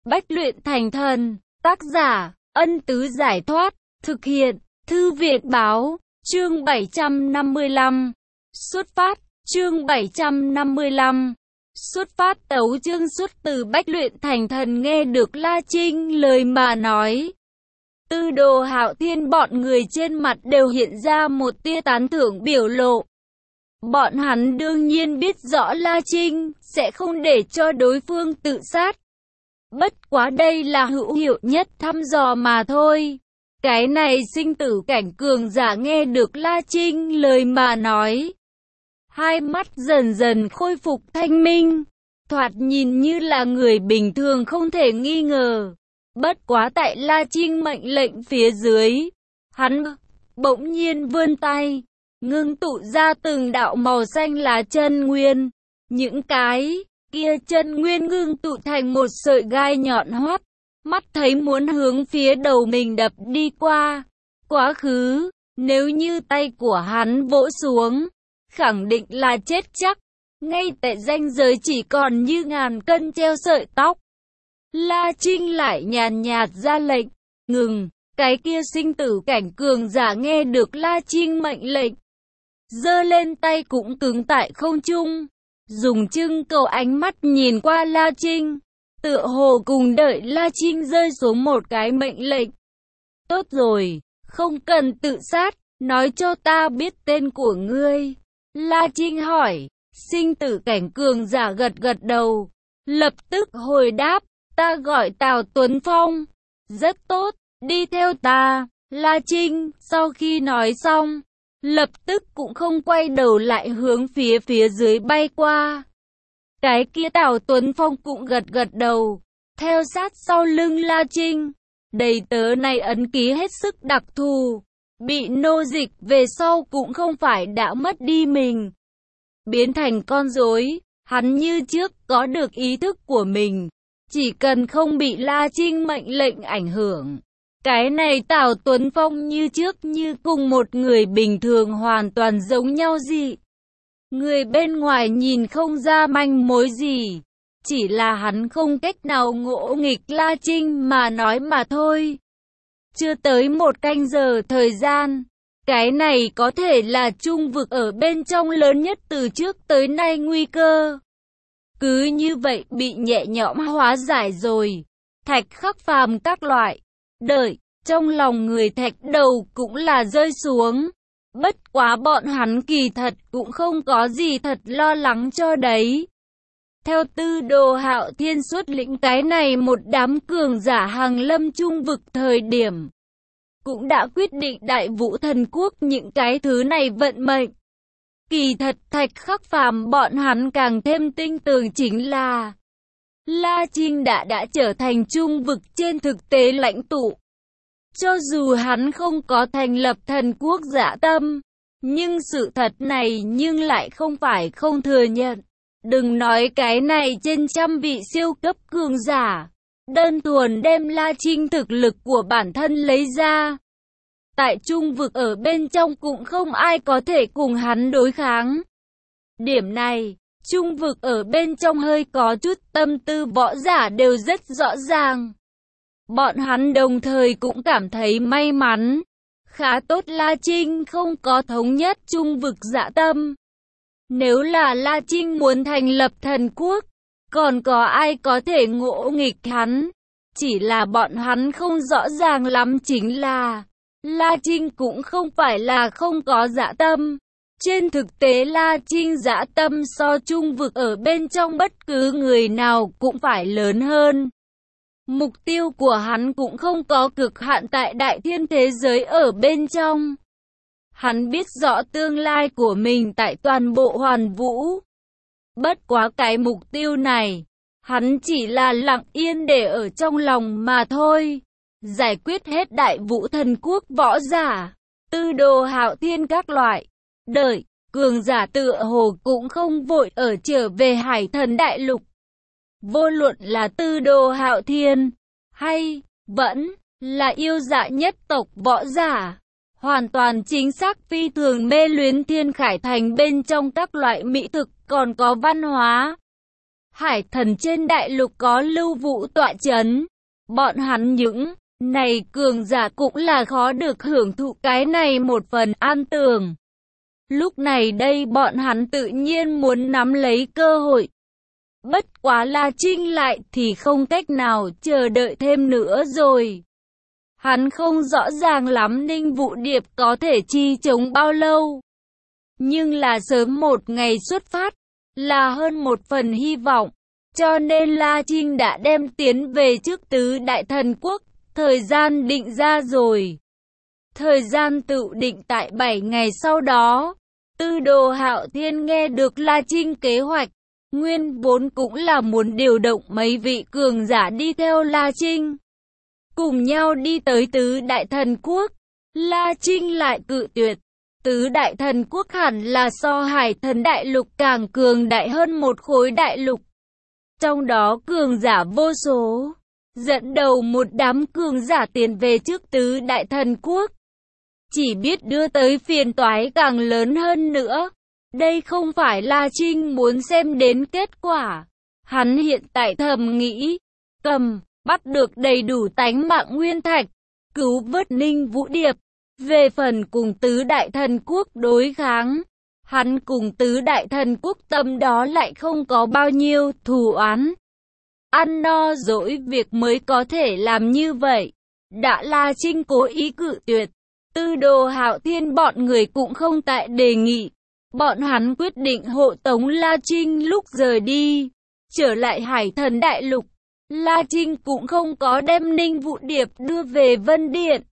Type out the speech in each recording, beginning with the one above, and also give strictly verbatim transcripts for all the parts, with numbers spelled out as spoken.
Bách luyện thành thần, tác giả, Ân Tứ Giải Thoát, thực hiện, Thư viện Báo, chương bảy trăm năm mươi lăm, xuất phát, chương bảy trăm năm mươi lăm, xuất phát. Tấu chương xuất từ Bách luyện thành thần. Nghe được La Trinh lời mà nói, Tư Đồ Hạo Thiên bọn người trên mặt đều hiện ra một tia tán thưởng biểu lộ. Bọn hắn đương nhiên biết rõ La Trinh sẽ không để cho đối phương tự sát. Bất quá đây là hữu hiệu nhất thăm dò mà thôi. Cái này sinh tử cảnh cường giả nghe được La Trinh lời mà nói, hai mắt dần dần khôi phục thanh minh, thoạt nhìn như là người bình thường không thể nghi ngờ. Bất quá tại La Trinh mệnh lệnh phía dưới, hắn bỗng nhiên vươn tay, ngưng tụ ra từng đạo màu xanh lá chân nguyên. Những cái kia chân nguyên ngưng tụ thành một sợi gai nhọn hoắt, mắt thấy muốn hướng phía đầu mình đập đi qua. Quá khứ, nếu như tay của hắn vỗ xuống, khẳng định là chết chắc. Ngay tại ranh giới chỉ còn như ngàn cân treo sợi tóc, La Trinh lại nhàn nhạt ra lệnh, ngừng. Cái kia sinh tử cảnh cường giả nghe được La Trinh mệnh lệnh, giơ lên tay cũng cứng tại không trung, dùng trưng cầu ánh mắt nhìn qua La Trinh, tựa hồ cùng đợi La Trinh rơi xuống một cái mệnh lệnh. Tốt rồi, không cần tự sát, nói cho ta biết tên của ngươi. La Trinh hỏi. Sinh tử cảnh cường giả gật gật đầu, lập tức hồi đáp, ta gọi Tào Tuấn Phong. Rất tốt, đi theo ta. La Trinh sau khi nói xong, lập tức cũng không quay đầu lại hướng phía phía dưới bay qua. Cái kia Tào Tuấn Phong cũng gật gật đầu, theo sát sau lưng La Trinh. Đầy tớ này ấn ký hết sức đặc thù, bị nô dịch về sau cũng không phải đã mất đi mình, biến thành con rối. Hắn như trước có được ý thức của mình, chỉ cần không bị La Trinh mệnh lệnh ảnh hưởng. Cái này Tào Tuấn Phong như trước như cùng một người bình thường hoàn toàn giống nhau gì. Người bên ngoài nhìn không ra manh mối gì, chỉ là hắn không cách nào ngỗ nghịch La Trinh mà nói mà thôi. Chưa tới một canh giờ thời gian, cái này có thể là trung vực ở bên trong lớn nhất từ trước tới nay nguy cơ. Cứ như vậy bị nhẹ nhõm hóa giải rồi. Thạch Khắc Phàm các loại, đợi, trong lòng người Thạch Đầu cũng là rơi xuống. Bất quá bọn hắn kỳ thật cũng không có gì thật lo lắng cho đấy. Theo Tư Đồ Hạo Thiên xuất lĩnh cái này một đám cường giả hàng lâm trung vực thời điểm, cũng đã quyết định Đại Vũ Thần Quốc những cái thứ này vận mệnh. Kỳ thật Thạch Khắc Phàm bọn hắn càng thêm tin tưởng chính là La Trinh đã đã trở thành trung vực trên thực tế lãnh tụ. Cho dù hắn không có thành lập thần quốc dã tâm, nhưng sự thật này nhưng lại không phải không thừa nhận. Đừng nói cái này trên trăm vị siêu cấp cường giả, đơn thuần đem La Trinh thực lực của bản thân lấy ra, tại trung vực ở bên trong cũng không ai có thể cùng hắn đối kháng. Điểm này, trung vực ở bên trong hơi có chút tâm tư võ giả đều rất rõ ràng. Bọn hắn đồng thời cũng cảm thấy may mắn, khá tốt La Trinh không có thống nhất trung vực dã tâm. Nếu là La Trinh muốn thành lập thần quốc, còn có ai có thể ngỗ nghịch hắn? Chỉ là bọn hắn không rõ ràng lắm chính là La Trinh cũng không phải là không có dã tâm. Trên thực tế La Trinh dã tâm so trung vực ở bên trong bất cứ người nào cũng phải lớn hơn. Mục tiêu của hắn cũng không có cực hạn tại đại thiên thế giới ở bên trong. Hắn biết rõ tương lai của mình tại toàn bộ hoàn vũ. Bất quá cái mục tiêu này, hắn chỉ là lặng yên để ở trong lòng mà thôi. Giải quyết hết Đại Vũ Thần Quốc võ giả, Tư Đồ Hạo Thiên các loại, đợi, cường giả tựa hồ cũng không vội ở trở về Hải Thần Đại Lục. Vô luận là Tư Đồ Hạo Thiên, hay, vẫn, là yêu dạ nhất tộc võ giả, hoàn toàn chính xác phi thường mê luyến Thiên Khải Thành bên trong các loại mỹ thực còn có văn hóa. Hải thần trên đại lục có Lưu Vũ tọa chấn. Bọn hắn những này cường giả cũng là khó được hưởng thụ cái này một phần an tường. Lúc này đây bọn hắn tự nhiên muốn nắm lấy cơ hội. Bất quá La Trinh lại thì không cách nào chờ đợi thêm nữa rồi. Hắn không rõ ràng lắm Ninh Vũ Điệp có thể chi chống bao lâu. Nhưng là sớm một ngày xuất phát, là hơn một phần hy vọng. Cho nên La Trinh đã đem tiến về trước tứ đại thần quốc, thời gian định ra rồi. Thời gian tự định tại bảy ngày sau đó. Tư Đồ Hạo Thiên nghe được La Trinh kế hoạch, nguyên vốn cũng là muốn điều động mấy vị cường giả đi theo La Trinh. Cùng nhau đi tới tứ đại thần quốc, La Trinh lại cự tuyệt. Tứ đại thần quốc hẳn là so Hải thần đại lục càng cường đại hơn một khối đại lục. Trong đó cường giả vô số, dẫn đầu một đám cường giả tiến về trước tứ đại thần quốc. Chỉ biết đưa tới phiền toái càng lớn hơn nữa. Đây không phải La Trinh muốn xem đến kết quả. Hắn hiện tại thầm nghĩ, cầm, bắt được đầy đủ tánh mạng nguyên thạch, cứu vớt Ninh Vũ Điệp. Về phần cùng tứ đại thần quốc đối kháng, hắn cùng tứ đại thần quốc tâm đó lại không có bao nhiêu thù oán. Ăn no dỗi việc mới có thể làm như vậy. Đã La Trinh cố ý cự tuyệt, Tư Đồ Hạo Thiên bọn người cũng không tại đề nghị. Bọn hắn quyết định hộ tống La Trinh lúc rời đi. Trở lại Hải thần đại lục, La Trinh cũng không có đem Ninh Vũ Điệp đưa về Vân Điện.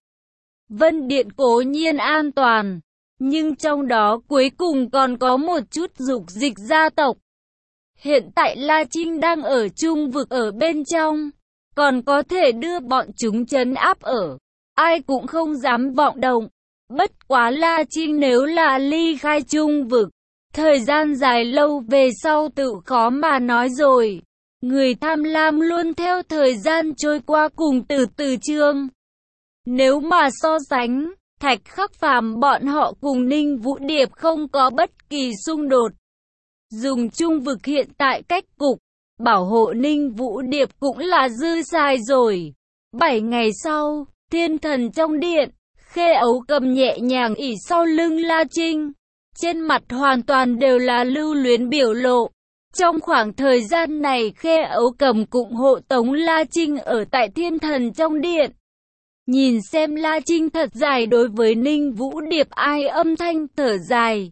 Vân Điện cố nhiên an toàn, nhưng trong đó cuối cùng còn có một chút dục dịch gia tộc. Hiện tại La Trinh đang ở trung vực ở bên trong, còn có thể đưa bọn chúng trấn áp ở. Ai cũng không dám vọng động. Bất quá La Trinh nếu là ly khai trung vực, thời gian dài lâu về sau tự khó mà nói rồi. Người tham lam luôn theo thời gian trôi qua cùng từ từ trương. Nếu mà so sánh, Thạch Khắc Phàm bọn họ cùng Ninh Vũ Điệp không có bất kỳ xung đột. Dùng trung vực hiện tại cách cục, bảo hộ Ninh Vũ Điệp cũng là dư xài rồi. Bảy ngày sau, thiên thần trong điện, Khê Ấu Cầm nhẹ nhàng ỉ sau lưng La Trinh. Trên mặt hoàn toàn đều là lưu luyến biểu lộ. Trong khoảng thời gian này Khê Ấu Cầm cũng hộ tống La Trinh ở tại thiên thần trong điện. Nhìn xem La Trinh thật dài đối với Ninh Vũ Điệp ai âm thanh thở dài.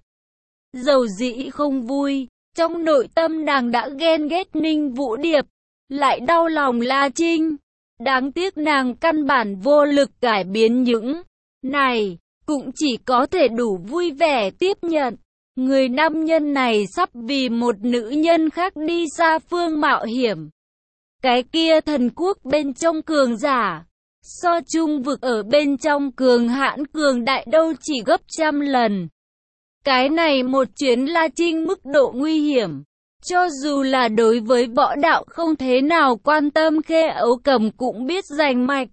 Dầu dĩ không vui, trong nội tâm nàng đã ghen ghét Ninh Vũ Điệp, lại đau lòng La Trinh. Đáng tiếc nàng căn bản vô lực cải biến những này, cũng chỉ có thể đủ vui vẻ tiếp nhận. Người nam nhân này sắp vì một nữ nhân khác đi xa phương mạo hiểm. Cái kia thần quốc bên trong cường giả, so trung vực ở bên trong cường hãn cường đại đâu chỉ gấp trăm lần. Cái này một chuyến La Trinh mức độ nguy hiểm. Cho dù là đối với võ đạo không thế nào quan tâm Khê Ấu Cầm cũng biết rành mạch.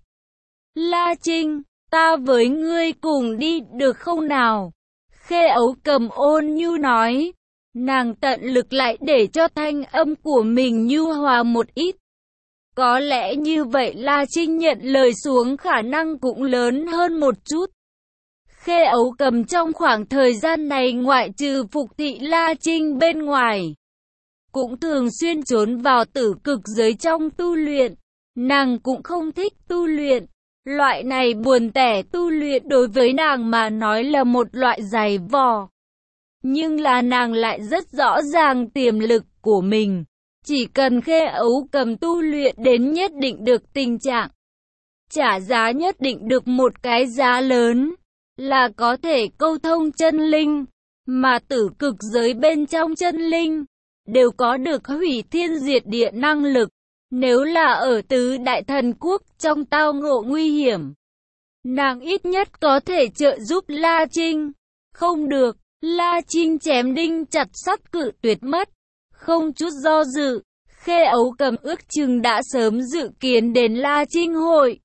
La Trinh, ta với ngươi cùng đi được không nào? Khê Ấu Cầm ôn nhu nói. Nàng tận lực lại để cho thanh âm của mình nhu hòa một ít. Có lẽ như vậy La Trinh nhận lời xuống khả năng cũng lớn hơn một chút. Khê Ấu Cầm trong khoảng thời gian này ngoại trừ phục thị La Trinh bên ngoài, cũng thường xuyên trốn vào tử cực giới trong tu luyện. Nàng cũng không thích tu luyện. Loại này buồn tẻ tu luyện đối với nàng mà nói là một loại giày vò. Nhưng là nàng lại rất rõ ràng tiềm lực của mình. Chỉ cần Khê Ấu Cầm tu luyện đến nhất định được tình trạng, trả giá nhất định được một cái giá lớn, là có thể câu thông chân linh. Mà tử cực giới bên trong chân linh đều có được hủy thiên diệt địa năng lực. Nếu là ở tứ đại thần quốc trong tao ngộ nguy hiểm, nàng ít nhất có thể trợ giúp La Trinh. Không được, La Trinh chém đinh chặt sắt cự tuyệt mất. Không chút do dự, Khê Ấu Cầm ước chừng đã sớm dự kiến đến La Trinh hội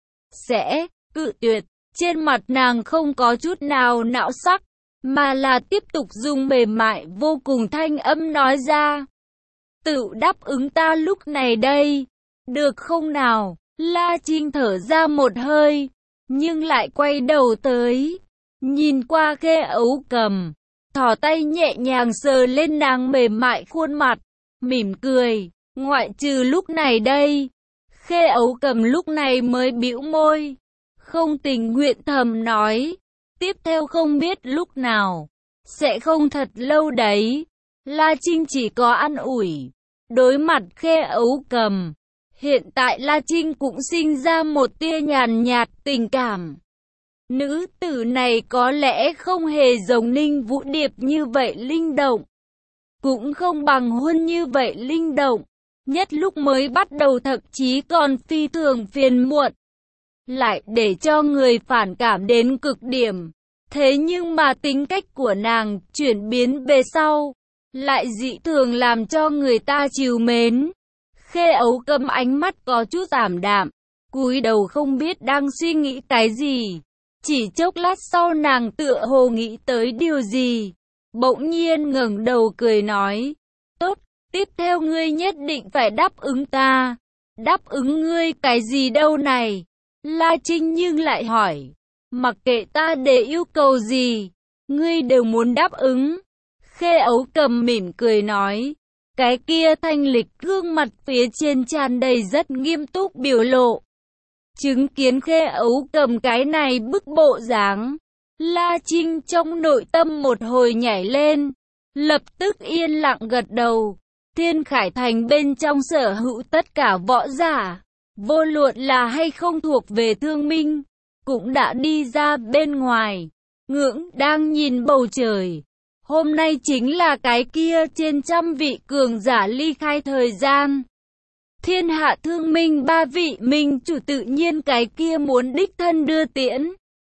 sẽ cự tuyệt. Trên mặt nàng không có chút nào não sắc, mà là tiếp tục dùng mềm mại vô cùng thanh âm nói ra. tự đáp ứng ta lúc này đây. Được không nào? La Trinh thở ra một hơi, nhưng lại quay đầu tới, nhìn qua Khê Ấu Cầm, thò tay nhẹ nhàng sờ lên nàng mềm mại khuôn mặt, mỉm cười, ngoại trừ lúc này đây. Khê Ấu Cầm lúc này mới bĩu môi, không tình nguyện thầm nói, tiếp theo không biết lúc nào, sẽ không thật lâu đấy. La Trinh chỉ có an ủi, đối mặt Khê Ấu Cầm. Hiện tại La Trinh cũng sinh ra một tia nhàn nhạt tình cảm. Nữ tử này có lẽ không hề giống Ninh Vũ Điệp như vậy linh động, cũng không bằng Huân như vậy linh động. Nhất lúc mới bắt đầu thậm chí còn phi thường phiền muộn, lại để cho người phản cảm đến cực điểm. Thế nhưng mà tính cách của nàng chuyển biến về sau, lại dị thường làm cho người ta trìu mến. Khê Ấu Cầm ánh mắt có chút ảm đạm, cúi đầu không biết đang suy nghĩ cái gì. Chỉ chốc lát sau nàng tựa hồ nghĩ tới điều gì, bỗng nhiên ngẩng đầu cười nói, tốt, tiếp theo ngươi nhất định phải đáp ứng ta. Đáp ứng ngươi cái gì đâu này? La Trinh nhưng lại hỏi, mặc kệ ta để yêu cầu gì, ngươi đều muốn đáp ứng. Khê Ấu Cầm mỉm cười nói, cái kia thanh lịch gương mặt phía trên tràn đầy rất nghiêm túc biểu lộ. Chứng kiến Khê Ấu Cầm cái này bức bộ dáng, La Trinh trong nội tâm một hồi nhảy lên, lập tức yên lặng gật đầu. Thiên Khải Thành bên trong sở hữu tất cả võ giả, vô luận là hay không thuộc về Thương Minh, cũng đã đi ra bên ngoài, ngưỡng đang nhìn bầu trời. Hôm nay chính là cái kia trên trăm vị cường giả ly khai thời gian. Thiên hạ Thương Minh ba vị minh chủ tự nhiên cái kia muốn đích thân đưa tiễn.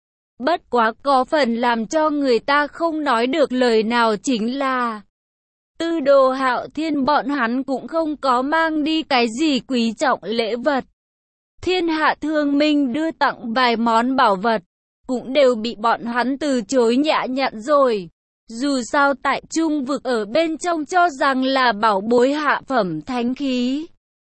Bất quá có phần làm cho người ta không nói được lời nào chính là Tư Đồ Hạo Thiên bọn hắn cũng không có mang đi cái gì quý trọng lễ vật. Thiên hạ Thương Minh đưa tặng vài món bảo vật, cũng đều bị bọn hắn từ chối nhã nhặn rồi. Dù sao tại Trung vực ở bên trong cho rằng là bảo bối hạ phẩm thánh khí.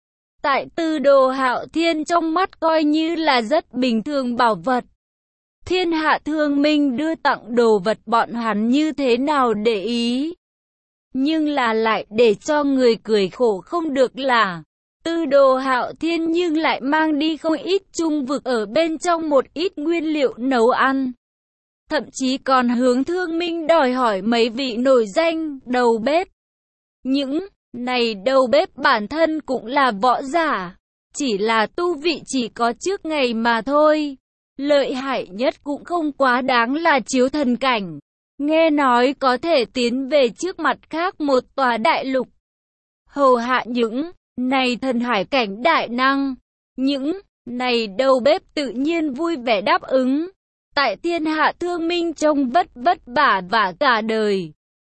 Tại Tư Đồ Hạo Thiên trong mắt coi như là rất bình thường bảo vật. Thiên hạ Thương Minh đưa tặng đồ vật bọn hắn như thế nào để ý. Nhưng là lại để cho người cười khổ không được là Tư Đồ Hạo Thiên nhưng lại mang đi không ít Trung vực ở bên trong một ít nguyên liệu nấu ăn. Thậm chí còn hướng Thương Minh đòi hỏi mấy vị nổi danh đầu bếp. Những này đầu bếp bản thân cũng là võ giả, chỉ là tu vị chỉ có trước ngày mà thôi. Lợi hại nhất cũng không quá đáng là chiếu thần cảnh. Nghe nói có thể tiến về trước mặt khác một tòa đại lục, hầu hạ những này thần hải cảnh đại năng. Những này đầu bếp tự nhiên vui vẻ đáp ứng. Tại thiên hạ Thương Minh trông vất vất vả vả cả đời,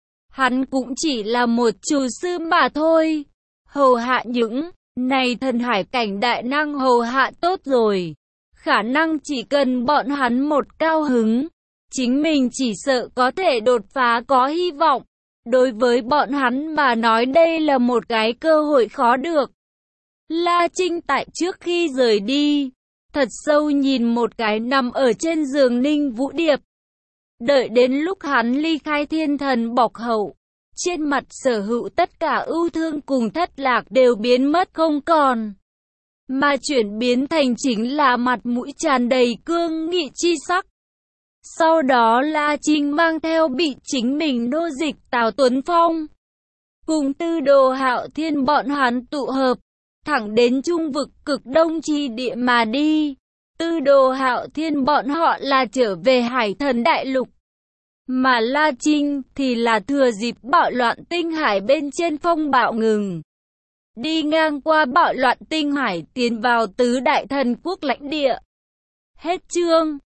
hắn cũng chỉ là một chủ sư mà thôi. Hầu hạ những này thần hải cảnh đại năng hầu hạ tốt rồi, khả năng chỉ cần bọn hắn một cao hứng, chính mình chỉ sợ có thể đột phá có hy vọng. Đối với bọn hắn mà nói đây là một cái cơ hội khó được. La Trinh tại trước khi rời đi, thật sâu nhìn một cái nằm ở trên giường Ninh Vũ Điệp. Đợi đến lúc hắn ly khai thiên thần bọc hậu, trên mặt sở hữu tất cả ưu thương cùng thất lạc đều biến mất không còn, mà chuyển biến thành chính là mặt mũi tràn đầy cương nghị chi sắc. Sau đó La Trinh mang theo bị chính mình nô dịch Tào Tuấn Phong, cùng Tư Đồ Hạo Thiên bọn hắn tụ hợp, thẳng đến Trung vực cực đông chi địa mà đi. Tư Đồ Hạo Thiên bọn họ là trở về Hải Thần Đại Lục, mà La Trinh thì là thừa dịp bạo loạn tinh hải bên trên phong bạo ngừng, đi ngang qua bạo loạn tinh hải tiến vào tứ đại thần quốc lãnh địa. Hết chương.